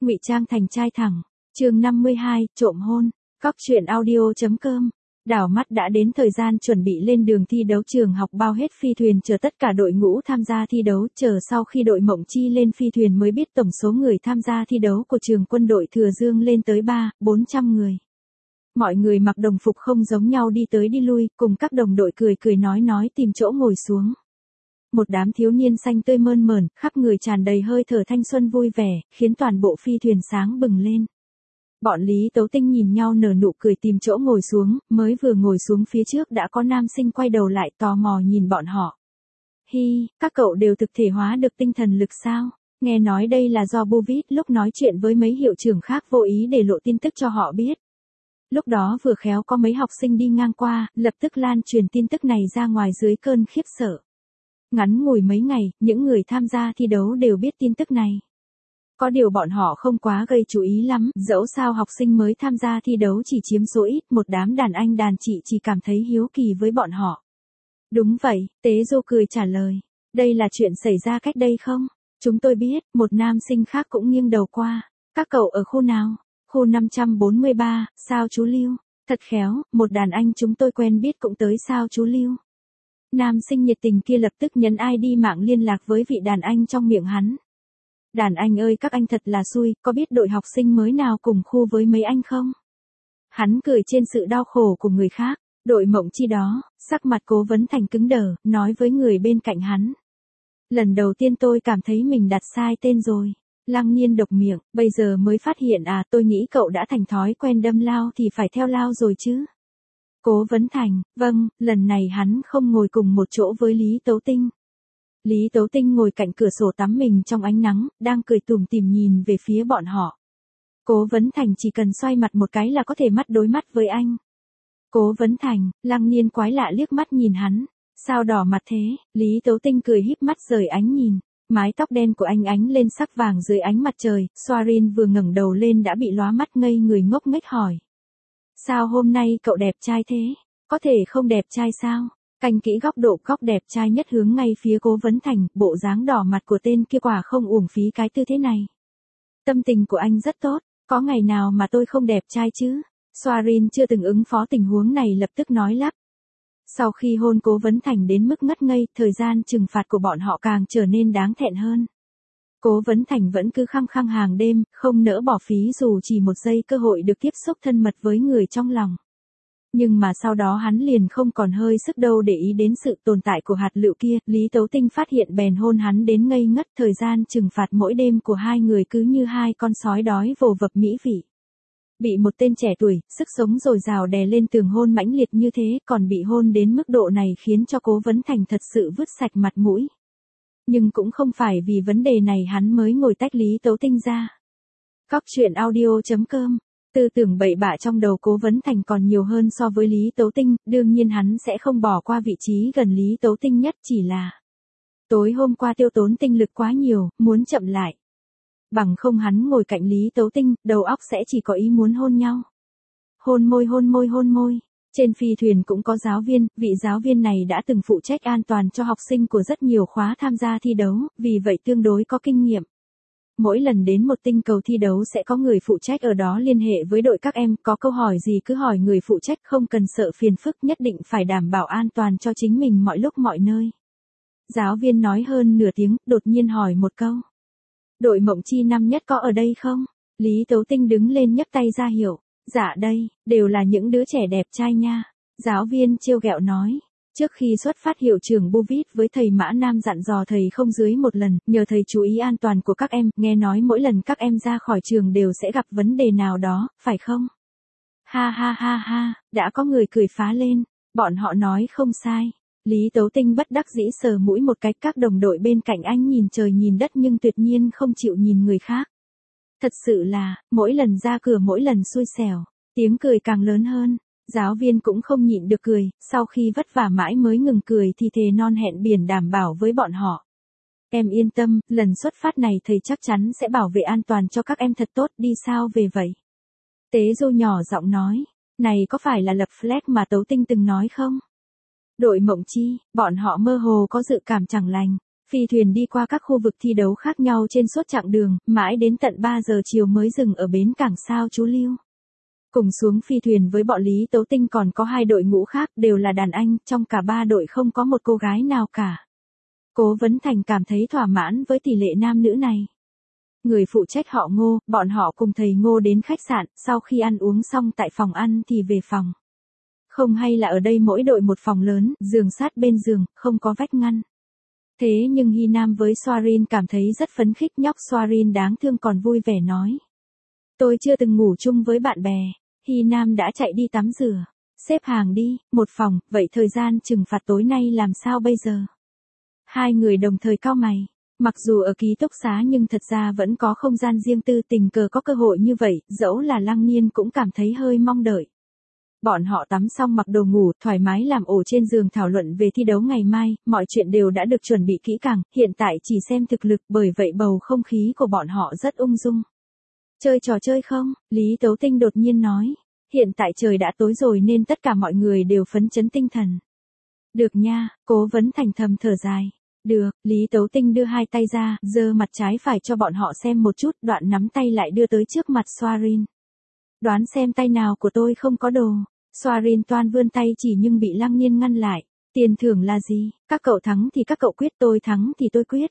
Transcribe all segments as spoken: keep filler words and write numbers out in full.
Ngụy trang thành trai thẳng. Chương năm mươi hai, trộm hôn. Cóc truyện audio.com. Đảo mắt đã đến thời gian chuẩn bị lên đường thi đấu, trường học bao hết phi thuyền chờ tất cả đội ngũ tham gia thi đấu, chờ sau khi đội Mộng Chi lên phi thuyền mới biết tổng số người tham gia thi đấu của trường quân đội Thừa Dương lên tới ba, bốn trăm người. Mọi người mặc đồng phục không giống nhau đi tới đi lui, cùng các đồng đội cười cười nói nói tìm chỗ ngồi xuống. Một đám thiếu niên xanh tươi mơn mởn, khắp người tràn đầy hơi thở thanh xuân vui vẻ, khiến toàn bộ phi thuyền sáng bừng lên. Bọn Lý Tấu Tinh nhìn nhau nở nụ cười tìm chỗ ngồi xuống, mới vừa ngồi xuống phía trước đã có nam sinh quay đầu lại tò mò nhìn bọn họ. Hi, các cậu đều thực thể hóa được tinh thần lực sao? Nghe nói đây là do Buvit lúc nói chuyện với mấy hiệu trưởng khác vô ý để lộ tin tức cho họ biết. Lúc đó vừa khéo có mấy học sinh đi ngang qua, lập tức lan truyền tin tức này ra ngoài dưới cơn khiếp sợ. Ngắn ngủi mấy ngày, những người tham gia thi đấu đều biết tin tức này. Có điều bọn họ không quá gây chú ý lắm, dẫu sao học sinh mới tham gia thi đấu chỉ chiếm số ít, một đám đàn anh đàn chị chỉ cảm thấy hiếu kỳ với bọn họ. Đúng vậy, Tế Dô cười trả lời. Đây là chuyện xảy ra cách đây không? Chúng tôi biết, một nam sinh khác cũng nghiêng đầu qua. Các cậu ở khu nào? Khu năm trăm bốn mươi ba, sao chú Lưu? Thật khéo, một đàn anh chúng tôi quen biết cũng tới sao chú Lưu? Nam sinh nhiệt tình kia lập tức nhấn i đê mạng liên lạc với vị đàn anh trong miệng hắn. Đàn anh ơi, các anh thật là xui, có biết đội học sinh mới nào cùng khu với mấy anh không? Hắn cười trên sự đau khổ của người khác. Đội Mộng Chi đó, sắc mặt Cố Vấn Thành cứng đờ, nói với người bên cạnh hắn. Lần đầu tiên tôi cảm thấy mình đặt sai tên rồi. Lăng Nhiên độc miệng, bây giờ mới phát hiện à, tôi nghĩ cậu đã thành thói quen đâm lao thì phải theo lao rồi chứ. Cố Vấn Thành, vâng, lần này hắn không ngồi cùng một chỗ với Lý Tấu Tinh. Lý Tấu Tinh ngồi cạnh cửa sổ tắm mình trong ánh nắng, đang cười tủm tỉm nhìn về phía bọn họ. Cố Vấn Thành chỉ cần xoay mặt một cái là có thể mắt đối mắt với anh. Cố Vấn Thành, Lăng Nhiên quái lạ liếc mắt nhìn hắn. Sao đỏ mặt thế? Lý Tấu Tinh cười híp mắt rời ánh nhìn. Mái tóc đen của anh ánh lên sắc vàng dưới ánh mặt trời, Soarin vừa ngẩng đầu lên đã bị lóa mắt ngây người ngốc nghếch hỏi. Sao hôm nay cậu đẹp trai thế? Có thể không đẹp trai sao? Canh kỹ góc độ góc đẹp trai nhất hướng ngay phía Cố Vấn Thành, bộ dáng đỏ mặt của tên kia quả không uổng phí cái tư thế này. Tâm tình của anh rất tốt, có ngày nào mà tôi không đẹp trai chứ? Soarin chưa từng ứng phó tình huống này lập tức nói lắp. Sau khi hôn Cố Vấn Thành đến mức ngất ngây, thời gian trừng phạt của bọn họ càng trở nên đáng thẹn hơn. Cố Vấn Thành vẫn cứ khăng khăng hàng đêm, không nỡ bỏ phí dù chỉ một giây cơ hội được tiếp xúc thân mật với người trong lòng. Nhưng mà sau đó hắn liền không còn hơi sức đâu để ý đến sự tồn tại của hạt lựu kia, Lý Tấu Tinh phát hiện bèn hôn hắn đến ngây ngất, thời gian trừng phạt mỗi đêm của hai người cứ như hai con sói đói vồ vập mỹ vị. Bị một tên trẻ tuổi, sức sống dồi dào đè lên tường hôn mãnh liệt như thế, còn bị hôn đến mức độ này khiến cho Cố Vấn Thành thật sự vứt sạch mặt mũi. Nhưng cũng không phải vì vấn đề này hắn mới ngồi tách Lý Tấu Tinh ra. Cóc truyện audio.com. Tư tưởng bậy bạ trong đầu Cố Vấn Thành còn nhiều hơn so với Lý Tấu Tinh, đương nhiên hắn sẽ không bỏ qua vị trí gần Lý Tấu Tinh nhất, chỉ là tối hôm qua tiêu tốn tinh lực quá nhiều, muốn chậm lại. Bằng không hắn ngồi cạnh Lý Tấu Tinh, đầu óc sẽ chỉ có ý muốn hôn nhau. Hôn môi hôn môi hôn môi. Trên phi thuyền cũng có giáo viên, vị giáo viên này đã từng phụ trách an toàn cho học sinh của rất nhiều khóa tham gia thi đấu, vì vậy tương đối có kinh nghiệm. Mỗi lần đến một tinh cầu thi đấu sẽ có người phụ trách ở đó liên hệ với đội các em, có câu hỏi gì cứ hỏi người phụ trách, không cần sợ phiền phức, nhất định phải đảm bảo an toàn cho chính mình mọi lúc mọi nơi. Giáo viên nói hơn nửa tiếng, đột nhiên hỏi một câu. Đội Mộng Chi năm nhất có ở đây không? Lý Tấu Tinh đứng lên nhấc tay ra hiệu. Dạ đây, đều là những đứa trẻ đẹp trai nha. Giáo viên trêu ghẹo nói. Trước khi xuất phát hiệu trưởng Buvit với thầy Mã Nam dặn dò thầy không dưới một lần, nhờ thầy chú ý an toàn của các em, nghe nói mỗi lần các em ra khỏi trường đều sẽ gặp vấn đề nào đó, phải không? Ha ha ha ha, đã có người cười phá lên, bọn họ nói không sai. Lý Tấu Tinh bất đắc dĩ sờ mũi một cái, các đồng đội bên cạnh anh nhìn trời nhìn đất nhưng tuyệt nhiên không chịu nhìn người khác. Thật sự là, mỗi lần ra cửa mỗi lần xui xẻo, tiếng cười càng lớn hơn. Giáo viên cũng không nhịn được cười, sau khi vất vả mãi mới ngừng cười thì thề non hẹn biển đảm bảo với bọn họ. Em yên tâm, lần xuất phát này thầy chắc chắn sẽ bảo vệ an toàn cho các em thật tốt, đi sao về vậy? Tế Dô nhỏ giọng nói, này có phải là lập flag mà Tấu Tinh từng nói không? Đội Mộng Chi, bọn họ mơ hồ có dự cảm chẳng lành. Phi thuyền đi qua các khu vực thi đấu khác nhau trên suốt chặng đường, mãi đến tận ba giờ chiều mới dừng ở bến cảng Sao Chú Lưu. Cùng xuống phi thuyền với bọn Lý Tấu Tinh còn có hai đội ngũ khác, đều là đàn anh, trong cả ba đội không có một cô gái nào cả. Cố Vấn Thành cảm thấy thỏa mãn với tỷ lệ nam nữ này. Người phụ trách họ Ngô, bọn họ cùng thầy Ngô đến khách sạn, sau khi ăn uống xong tại phòng ăn thì về phòng. Không hay là ở đây mỗi đội một phòng lớn, giường sát bên giường, không có vách ngăn. Thế nhưng Hy Nam với Soarin cảm thấy rất phấn khích, nhóc Soarin đáng thương còn vui vẻ nói. Tôi chưa từng ngủ chung với bạn bè. Hy Nam đã chạy đi tắm rửa. Xếp hàng đi, một phòng, vậy thời gian trừng phạt tối nay làm sao bây giờ? Hai người đồng thời cau mày. Mặc dù ở ký túc xá nhưng thật ra vẫn có không gian riêng tư, tình cờ có cơ hội như vậy, dẫu là Lăng Nhiên cũng cảm thấy hơi mong đợi. Bọn họ tắm xong mặc đồ ngủ, thoải mái làm ổ trên giường thảo luận về thi đấu ngày mai, mọi chuyện đều đã được chuẩn bị kỹ càng, hiện tại chỉ xem thực lực, bởi vậy bầu không khí của bọn họ rất ung dung. Chơi trò chơi không? Lý Tấu Tinh đột nhiên nói. Hiện tại trời đã tối rồi nên tất cả mọi người đều phấn chấn tinh thần. Được nha, Cố Vấn Thành thầm thở dài. Được, Lý Tấu Tinh đưa hai tay ra, giơ mặt trái phải cho bọn họ xem một chút, đoạn nắm tay lại đưa tới trước mặt Soarin. Đoán xem tay nào của tôi không có đồ. Soarin toan vươn tay chỉ nhưng bị Lăng Nhiên ngăn lại. Tiền thưởng là gì? Các cậu thắng thì các cậu quyết, tôi thắng thì tôi quyết.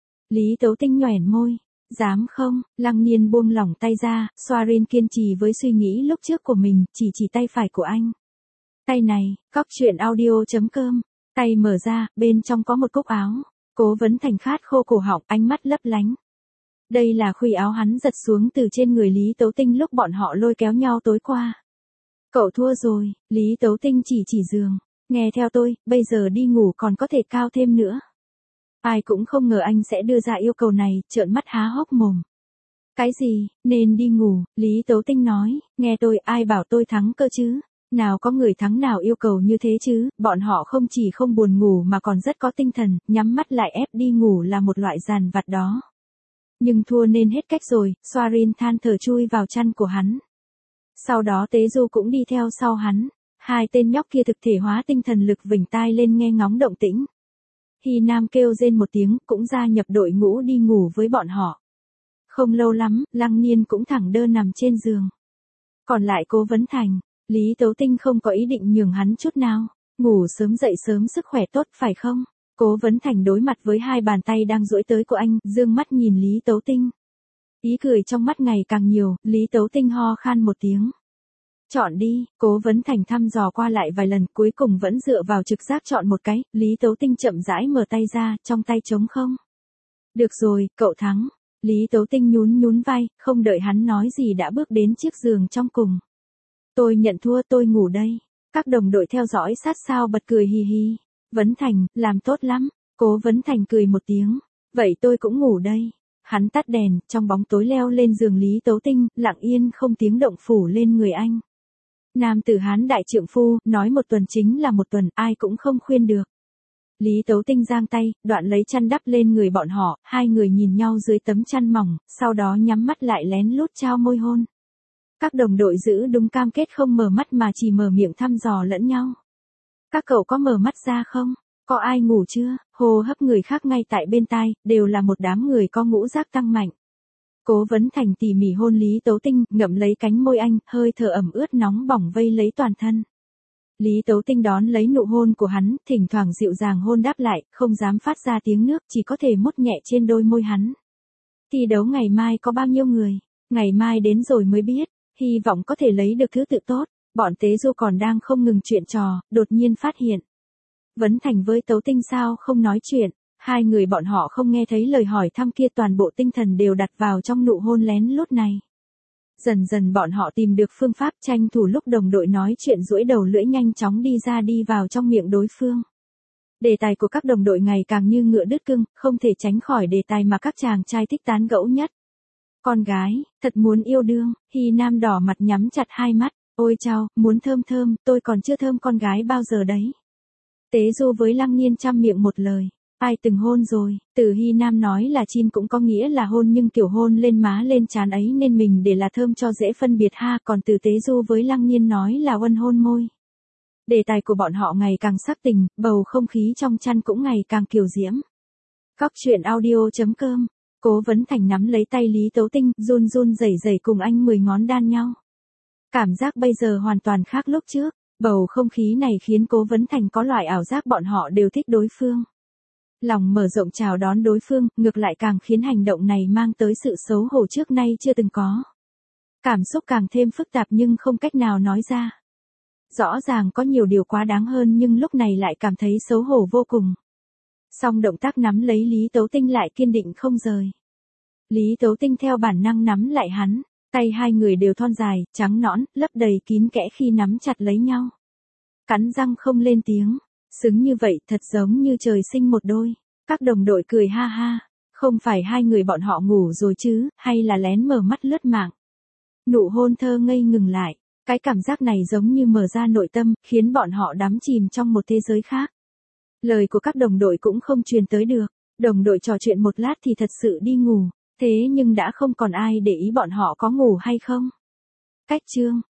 Lý Tấu Tinh nhoẻn môi. Dám không? Lăng Nhiên buông lỏng tay ra, Soarin kiên trì với suy nghĩ lúc trước của mình, chỉ chỉ tay phải của anh. Tay này, cóc truyện audio chấm com. Tay mở ra, bên trong có một cúc áo. Cố Vấn Thành khát khô cổ họng, ánh mắt lấp lánh. Đây là khuy áo hắn giật xuống từ trên người Lý Tấu Tinh lúc bọn họ lôi kéo nhau tối qua. Cậu thua rồi, Lý Tấu Tinh chỉ chỉ giường. Nghe theo tôi, bây giờ đi ngủ còn có thể cao thêm nữa. Ai cũng không ngờ anh sẽ đưa ra yêu cầu này, trợn mắt há hốc mồm. Cái gì, nên đi ngủ, Lý Tấu Tinh nói, nghe tôi, ai bảo tôi thắng cơ chứ? Nào có người thắng nào yêu cầu như thế chứ, bọn họ không chỉ không buồn ngủ mà còn rất có tinh thần, nhắm mắt lại ép đi ngủ là một loại dàn vặt đó. Nhưng thua nên hết cách rồi, Soarin than thở chui vào chăn của hắn. Sau đó Tế Du cũng đi theo sau hắn, hai tên nhóc kia thực thể hóa tinh thần lực vểnh tai lên nghe ngóng động tĩnh. Hy Nam kêu rên một tiếng, cũng gia nhập đội ngũ đi ngủ với bọn họ. Không lâu lắm, Lăng Nhiên cũng thẳng đơ nằm trên giường. Còn lại Cố Vấn Thành, Lý Tấu Tinh không có ý định nhường hắn chút nào. Ngủ sớm dậy sớm sức khỏe tốt phải không? Cố Vấn Thành đối mặt với hai bàn tay đang duỗi tới của anh, dương mắt nhìn Lý Tấu Tinh. Ý cười trong mắt ngày càng nhiều, Lý Tấu Tinh ho khan một tiếng. Chọn đi, Cố Vấn Thành thăm dò qua lại vài lần, cuối cùng vẫn dựa vào trực giác chọn một cái, Lý Tấu Tinh chậm rãi mở tay ra, trong tay trống không. Được rồi, cậu thắng. Lý Tấu Tinh nhún nhún vai, không đợi hắn nói gì đã bước đến chiếc giường trong cùng. Tôi nhận thua, tôi ngủ đây. Các đồng đội theo dõi sát sao bật cười hì hì. Vấn Thành, làm tốt lắm. Cố Vấn Thành cười một tiếng. Vậy tôi cũng ngủ đây. Hắn tắt đèn, trong bóng tối leo lên giường Lý Tấu Tinh, lặng yên không tiếng động phủ lên người anh. Nam tử Hán đại trượng phu, nói một tuần chính là một tuần, ai cũng không khuyên được. Lý Tấu Tinh giang tay, đoạn lấy chăn đắp lên người bọn họ, hai người nhìn nhau dưới tấm chăn mỏng, sau đó nhắm mắt lại lén lút trao môi hôn. Các đồng đội giữ đúng cam kết không mở mắt mà chỉ mở miệng thăm dò lẫn nhau. Các cậu có mở mắt ra không? Có ai ngủ chưa? Hô hấp người khác ngay tại bên tai, đều là một đám người có ngũ giác tăng mạnh. Cố Vấn Thành tỉ mỉ hôn Lý Tấu Tinh, ngậm lấy cánh môi anh, hơi thở ẩm ướt nóng bỏng vây lấy toàn thân. Lý Tấu Tinh đón lấy nụ hôn của hắn, thỉnh thoảng dịu dàng hôn đáp lại, không dám phát ra tiếng nước, chỉ có thể mút nhẹ trên đôi môi hắn. Thi đấu ngày mai có bao nhiêu người? Ngày mai đến rồi mới biết, hy vọng có thể lấy được thứ tự tốt. Bọn Tế Du còn đang không ngừng chuyện trò, đột nhiên phát hiện. Vấn Thành với Tấu Tinh sao không nói chuyện, hai người bọn họ không nghe thấy lời hỏi thăm kia, toàn bộ tinh thần đều đặt vào trong nụ hôn lén lút này. Dần dần bọn họ tìm được phương pháp tranh thủ lúc đồng đội nói chuyện, duỗi đầu lưỡi nhanh chóng đi ra đi vào trong miệng đối phương. Đề tài của các đồng đội ngày càng như ngựa đứt cưng, không thể tránh khỏi đề tài mà các chàng trai thích tán gẫu nhất. Con gái, thật muốn yêu đương, Hy Nam đỏ mặt nhắm chặt hai mắt, ôi chao, muốn thơm thơm, tôi còn chưa thơm con gái bao giờ đấy. Tế Du với Lăng Nhiên chăm miệng một lời. Ai từng hôn rồi, từ Hy Nam nói là chin cũng có nghĩa là hôn, nhưng kiểu hôn lên má lên trán ấy nên mình để là thơm cho dễ phân biệt ha, còn từ Tế Du với Lăng Nhiên nói là uân hôn môi. Đề tài của bọn họ ngày càng sắc tình, bầu không khí trong chăn cũng ngày càng kiều diễm. Cóc truyện audio.com. Cố Vấn Thành nắm lấy tay Lý Tấu Tinh, run run rẩy rẩy cùng anh mười ngón đan nhau. Cảm giác bây giờ hoàn toàn khác lúc trước, bầu không khí này khiến Cố Vấn Thành có loại ảo giác bọn họ đều thích đối phương. Lòng mở rộng chào đón đối phương, ngược lại càng khiến hành động này mang tới sự xấu hổ trước nay chưa từng có. Cảm xúc càng thêm phức tạp nhưng không cách nào nói ra. Rõ ràng có nhiều điều quá đáng hơn nhưng lúc này lại cảm thấy xấu hổ vô cùng. Song động tác nắm lấy Lý Tấu Tinh lại kiên định không rời. Lý Tấu Tinh theo bản năng nắm lại hắn, tay hai người đều thon dài, trắng nõn, lấp đầy kín kẽ khi nắm chặt lấy nhau. Cắn răng không lên tiếng, xứng như vậy thật giống như trời sinh một đôi. Các đồng đội cười ha ha, không phải hai người bọn họ ngủ rồi chứ, hay là lén mở mắt lướt mạng. Nụ hôn thơ ngây ngừng lại, cái cảm giác này giống như mở ra nội tâm, khiến bọn họ đắm chìm trong một thế giới khác. Lời của các đồng đội cũng không truyền tới được, đồng đội trò chuyện một lát thì thật sự đi ngủ, thế nhưng đã không còn ai để ý bọn họ có ngủ hay không. Cách chương